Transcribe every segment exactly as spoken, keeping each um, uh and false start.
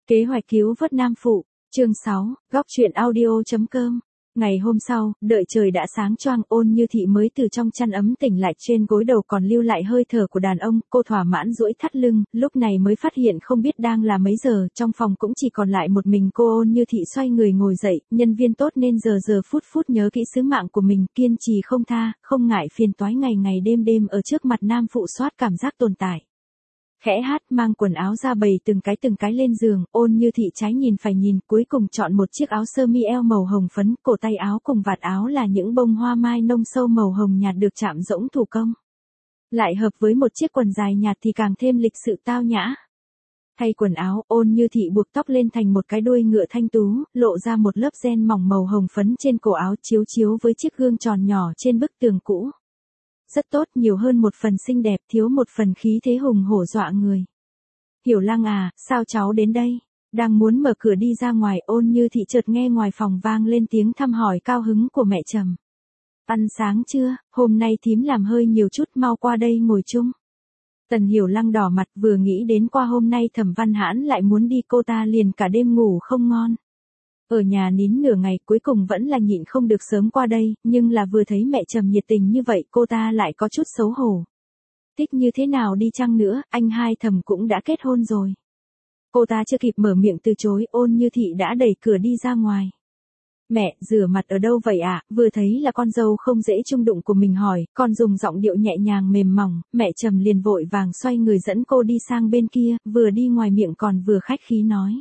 Kế hoạch cứu vớt Nam Phụ, chương sáu, góc truyện audio chấm com. Ngày hôm sau, đợi trời đã sáng choang, Ôn Như Thị mới từ trong chăn ấm tỉnh lại, trên gối đầu còn lưu lại hơi thở của đàn ông, cô thỏa mãn duỗi thắt lưng, lúc này mới phát hiện không biết đang là mấy giờ, trong phòng cũng chỉ còn lại một mình cô. Ôn Như Thị xoay người ngồi dậy, nhân viên tốt nên giờ giờ phút phút nhớ kỹ sứ mạng của mình, kiên trì không tha, không ngại phiền toái, ngày ngày đêm đêm ở trước mặt Nam Phụ soát cảm giác tồn tại. Khẽ hát, mang quần áo ra bày từng cái từng cái lên giường, Ôn Như Thị trái nhìn phải nhìn, cuối cùng chọn một chiếc áo sơ mi eo màu hồng phấn, cổ tay áo cùng vạt áo là những bông hoa mai nông sâu màu hồng nhạt được chạm rỗng thủ công. Lại hợp với một chiếc quần dài nhạt thì càng thêm lịch sự tao nhã. Thay quần áo, Ôn Như Thị buộc tóc lên thành một cái đuôi ngựa thanh tú, lộ ra một lớp ren mỏng màu hồng phấn trên cổ áo, chiếu chiếu với chiếc gương tròn nhỏ trên bức tường cũ. Rất tốt, nhiều hơn một phần xinh đẹp, thiếu một phần khí thế hùng hổ dọa người. Hiểu Lăng à, sao cháu đến đây? Đang muốn mở cửa đi ra ngoài, Ôn Như Thị chợt nghe ngoài phòng vang lên tiếng thăm hỏi cao hứng của mẹ Trầm. Ăn sáng chưa, hôm nay thím làm hơi nhiều chút, mau qua đây ngồi chung. Tần Hiểu Lăng đỏ mặt, vừa nghĩ đến qua hôm nay Thẩm Văn Hãn lại muốn đi, cô ta liền cả đêm ngủ không ngon. Ở nhà nín nửa ngày, cuối cùng vẫn là nhịn không được sớm qua đây, nhưng là vừa thấy mẹ Trầm nhiệt tình như vậy, cô ta lại có chút xấu hổ. Thích như thế nào đi chăng nữa, anh hai Thẩm cũng đã kết hôn rồi. Cô ta chưa kịp mở miệng từ chối, Ôn Như Thị đã đẩy cửa đi ra ngoài. Mẹ, rửa mặt ở đâu vậy ạ? À? Vừa thấy là con dâu không dễ chung đụng của mình hỏi, còn dùng giọng điệu nhẹ nhàng mềm mỏng, mẹ Trầm liền vội vàng xoay người dẫn cô đi sang bên kia, vừa đi ngoài miệng còn vừa khách khí nói.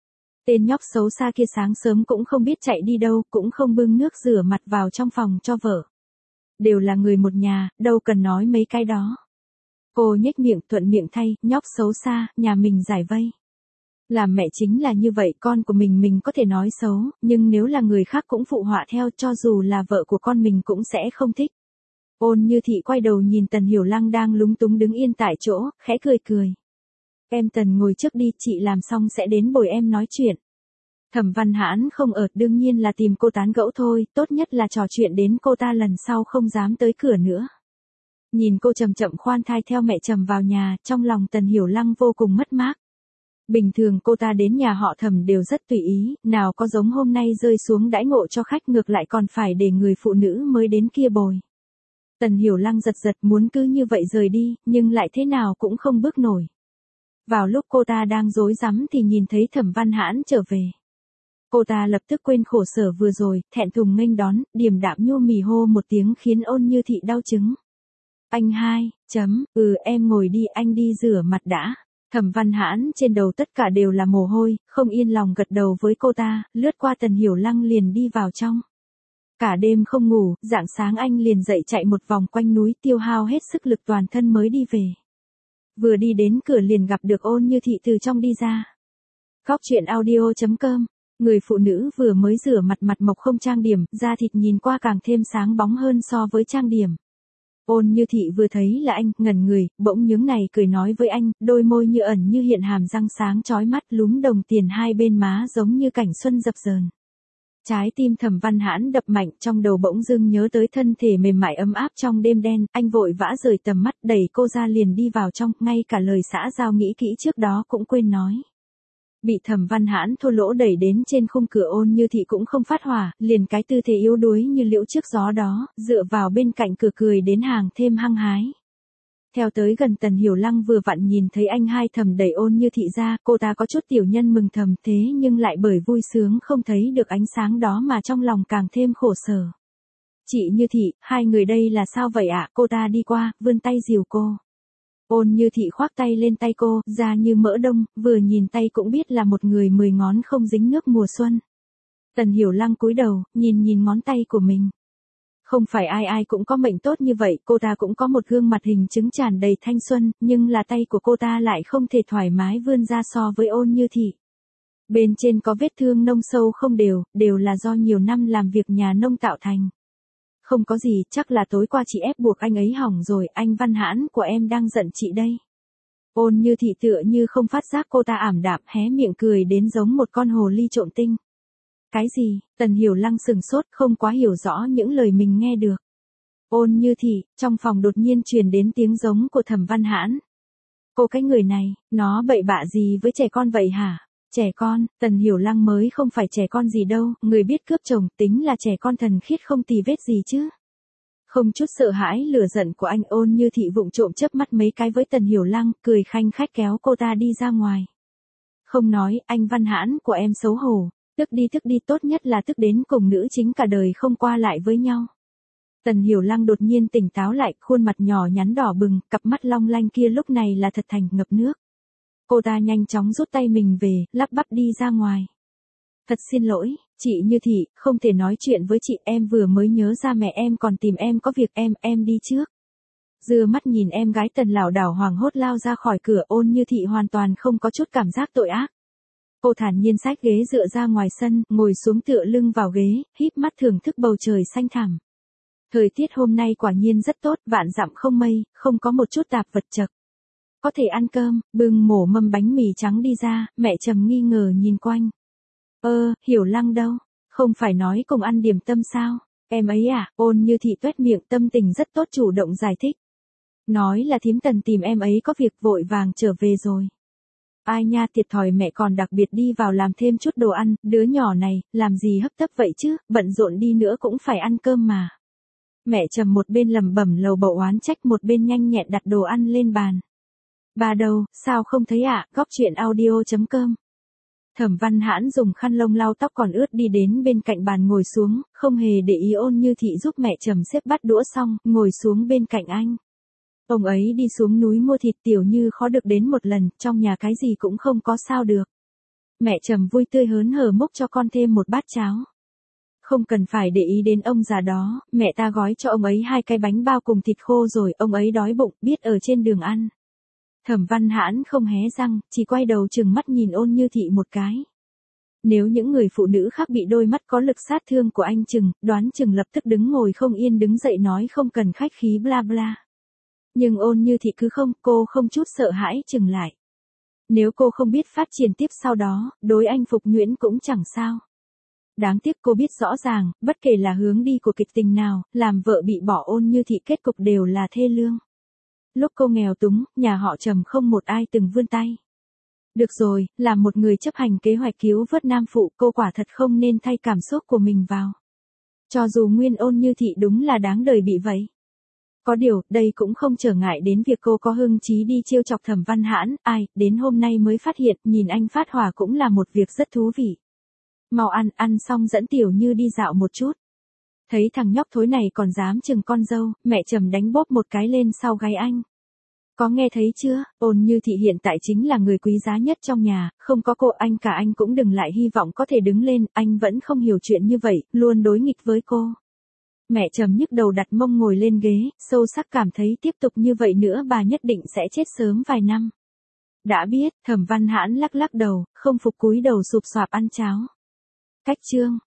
Tên nhóc xấu xa kia sáng sớm cũng không biết chạy đi đâu, cũng không bưng nước rửa mặt vào trong phòng cho vợ. Đều là người một nhà, đâu cần nói mấy cái đó. Cô nhếch miệng thuận miệng thay, nhóc xấu xa, nhà mình giải vây. Làm mẹ chính là như vậy, con của mình mình có thể nói xấu, nhưng nếu là người khác cũng phụ họa theo, cho dù là vợ của con mình cũng sẽ không thích. Ôn Như Thị quay đầu nhìn Tần Hiểu Lăng đang lúng túng đứng yên tại chỗ, khẽ cười cười. Em Tần ngồi trước đi, chị làm xong sẽ đến bồi em nói chuyện. Thẩm Văn Hãn không ở, đương nhiên là tìm cô tán gẫu thôi, tốt nhất là trò chuyện đến cô ta lần sau không dám tới cửa nữa. Nhìn cô chậm chậm khoan thai theo mẹ Trầm vào nhà, trong lòng Tần Hiểu Lăng vô cùng mất mát. Bình thường cô ta đến nhà họ Thẩm đều rất tùy ý, nào có giống hôm nay rơi xuống đãi ngộ cho khách, ngược lại còn phải để người phụ nữ mới đến kia bồi. Tần Hiểu Lăng giật giật muốn cứ như vậy rời đi, nhưng lại thế nào cũng không bước nổi. Vào lúc cô ta đang rối rắm thì nhìn thấy Thẩm Văn Hãn trở về. Cô ta lập tức quên khổ sở vừa rồi, thẹn thùng nghênh đón, điềm đạm nhô mì hô một tiếng khiến Ôn Như Thị đau chứng. Anh hai, chấm, ừ em ngồi đi, anh đi rửa mặt đã. Thẩm Văn Hãn trên đầu tất cả đều là mồ hôi, không yên lòng gật đầu với cô ta, lướt qua Tần Hiểu Lăng liền đi vào trong. Cả đêm không ngủ, rạng sáng anh liền dậy chạy một vòng quanh núi, tiêu hao hết sức lực toàn thân mới đi về. Vừa đi đến cửa liền gặp được Ôn Như Thị từ trong đi ra. Góc truyện audio chấm com. Người phụ nữ vừa mới rửa mặt, mặt mộc không trang điểm, da thịt nhìn qua càng thêm sáng bóng hơn so với trang điểm. Ôn Như Thị vừa thấy là anh, ngẩn người, bỗng nhướng này cười nói với anh, đôi môi như ẩn như hiện, hàm răng sáng chói mắt, lúm đồng tiền hai bên má giống như cảnh xuân dập dờn. Trái tim Thẩm Văn Hãn đập mạnh, trong đầu bỗng dưng nhớ tới thân thể mềm mại ấm áp trong đêm đen, anh vội vã rời tầm mắt, đẩy cô ra liền đi vào trong, ngay cả lời xã giao nghĩ kỹ trước đó cũng quên nói. Bị Thẩm Văn Hãn thô lỗ đẩy đến trên khung cửa, Ôn Như Thị cũng không phát hỏa, liền cái tư thế yếu đuối như liễu trước gió đó, dựa vào bên cạnh cửa cười đến hàng thêm hăng hái. Theo tới gần, Tần Hiểu Lăng vừa vặn nhìn thấy anh hai Thẩm đẩy Ôn Như Thị ra, cô ta có chút tiểu nhân mừng thầm, thế nhưng lại bởi vui sướng không thấy được ánh sáng đó mà trong lòng càng thêm khổ sở. Chị Như Thị, hai người đây là sao vậy ạ? À? Cô ta đi qua, vươn tay dìu cô. Ôn Như Thị khoác tay lên tay cô, da như mỡ đông, vừa nhìn tay cũng biết là một người mười ngón không dính nước mùa xuân. Tần Hiểu Lăng cúi đầu, nhìn nhìn ngón tay của mình. Không phải ai ai cũng có mệnh tốt như vậy, cô ta cũng có một gương mặt hình chứng tràn đầy thanh xuân, nhưng là tay của cô ta lại không thể thoải mái vươn ra so với Ôn Như Thị. Bên trên có vết thương nông sâu không đều, đều là do nhiều năm làm việc nhà nông tạo thành. Không có gì, chắc là tối qua chị ép buộc anh ấy hỏng rồi, anh Văn Hãn của em đang giận chị đây. Ôn Như Thị tựa như không phát giác cô ta ảm đạm, hé miệng cười đến giống một con hồ ly trộm tinh. Cái gì? Tần Hiểu Lăng sừng sốt, không quá hiểu rõ những lời mình nghe được. Ôn Như Thị, trong phòng đột nhiên truyền đến tiếng giống của Thẩm Văn Hãn. Cô cái người này, nó bậy bạ gì với trẻ con vậy hả? Trẻ con, Tần Hiểu Lăng mới không phải trẻ con gì đâu, người biết cướp chồng, tính là trẻ con thần khiết không tì vết gì chứ. Không chút sợ hãi lửa giận của anh, Ôn Như Thị vụng trộm chớp mắt mấy cái với Tần Hiểu Lăng, cười khanh khách kéo cô ta đi ra ngoài. Không nói, anh Văn Hãn của em xấu hổ, tức đi tức đi, tốt nhất là tức đến cùng nữ chính cả đời không qua lại với nhau. Tần Hiểu Lăng đột nhiên tỉnh táo lại, khuôn mặt nhỏ nhắn đỏ bừng, cặp mắt long lanh kia lúc này là thật thành ngập nước. Cô ta nhanh chóng rút tay mình về, lắp bắp đi ra ngoài. Thật xin lỗi, chị Như Thị, không thể nói chuyện với chị, em vừa mới nhớ ra mẹ em còn tìm em có việc, em, em đi trước. Dưa mắt nhìn em gái Tần lảo đảo hoảng hốt lao ra khỏi cửa, Ôn Như Thị hoàn toàn không có chút cảm giác tội ác. Cô thản nhiên xách ghế dựa ra ngoài sân, ngồi xuống tựa lưng vào ghế, híp mắt thưởng thức bầu trời xanh thẳm. Thời tiết hôm nay quả nhiên rất tốt, vạn dặm không mây, không có một chút tạp vật chật. Có thể ăn cơm, bưng mổ mâm bánh mì trắng đi ra, mẹ Trầm nghi ngờ nhìn quanh. Ơ, Hiểu Lăng đâu? Không phải nói cùng ăn điểm tâm sao? Em ấy à? Ôn Như Thị tuét miệng, tâm tình rất tốt, chủ động giải thích. Nói là thím Tần tìm em ấy có việc, vội vàng trở về rồi. Ai nha, thiệt thòi, mẹ còn đặc biệt đi vào làm thêm chút đồ ăn, đứa nhỏ này, làm gì hấp tấp vậy chứ, bận rộn đi nữa cũng phải ăn cơm mà. Mẹ Trầm một bên lẩm bẩm lầu bầu oán trách, một bên nhanh nhẹn đặt đồ ăn lên bàn. Bà đâu, sao không thấy ạ? À? Góc chuyện audio chấm com. Thẩm Văn Hãn dùng khăn lông lau tóc còn ướt đi đến bên cạnh bàn ngồi xuống, không hề để ý Ôn Như Thị giúp mẹ Trầm xếp bát đũa xong, ngồi xuống bên cạnh anh. Ông ấy đi xuống núi mua thịt, Tiểu Như khó được đến một lần, trong nhà cái gì cũng không có sao được. Mẹ Trầm vui tươi hớn hở múc cho con thêm một bát cháo. Không cần phải để ý đến ông già đó, mẹ ta gói cho ông ấy hai cái bánh bao cùng thịt khô rồi, ông ấy đói bụng, biết ở trên đường ăn. Thẩm Văn Hãn không hé răng, chỉ quay đầu trừng mắt nhìn Ôn Như Thị một cái. Nếu những người phụ nữ khác bị đôi mắt có lực sát thương của anh chừng, đoán chừng lập tức đứng ngồi không yên, đứng dậy nói không cần khách khí bla bla. Nhưng Ôn Như Thị cứ không, cô không chút sợ hãi chừng lại. Nếu cô không biết phát triển tiếp sau đó, đối anh Phục Nhuyễn cũng chẳng sao. Đáng tiếc cô biết rõ ràng, bất kể là hướng đi của kịch tình nào, làm vợ bị bỏ Ôn Như Thị kết cục đều là thê lương. Lúc cô nghèo túng, nhà họ Trầm không một ai từng vươn tay. Được rồi, là một người chấp hành kế hoạch cứu vớt nam phụ, cô quả thật không nên thay cảm xúc của mình vào. Cho dù nguyên Ôn Như Thị đúng là đáng đời bị vậy. Có điều, đây cũng không trở ngại đến việc cô có hưng chí đi trêu chọc Thẩm Văn Hãn, ai, đến hôm nay mới phát hiện, nhìn anh phát hỏa cũng là một việc rất thú vị. Mau ăn, ăn xong dẫn Tiểu Như đi dạo một chút. Thấy thằng nhóc thối này còn dám chừng con dâu, mẹ Trầm đánh bóp một cái lên sau gáy anh. Có nghe thấy chưa, Ôn Như Thị hiện tại chính là người quý giá nhất trong nhà, không có cô anh cả anh cũng đừng lại hy vọng có thể đứng lên, anh vẫn không hiểu chuyện như vậy, luôn đối nghịch với cô. Mẹ Trầm nhức đầu đặt mông ngồi lên ghế, sâu sắc cảm thấy tiếp tục như vậy nữa bà nhất định sẽ chết sớm vài năm. Đã biết, Thẩm Văn Hãn lắc lắc đầu, không phục cúi đầu sụp soạp ăn cháo. Cách chương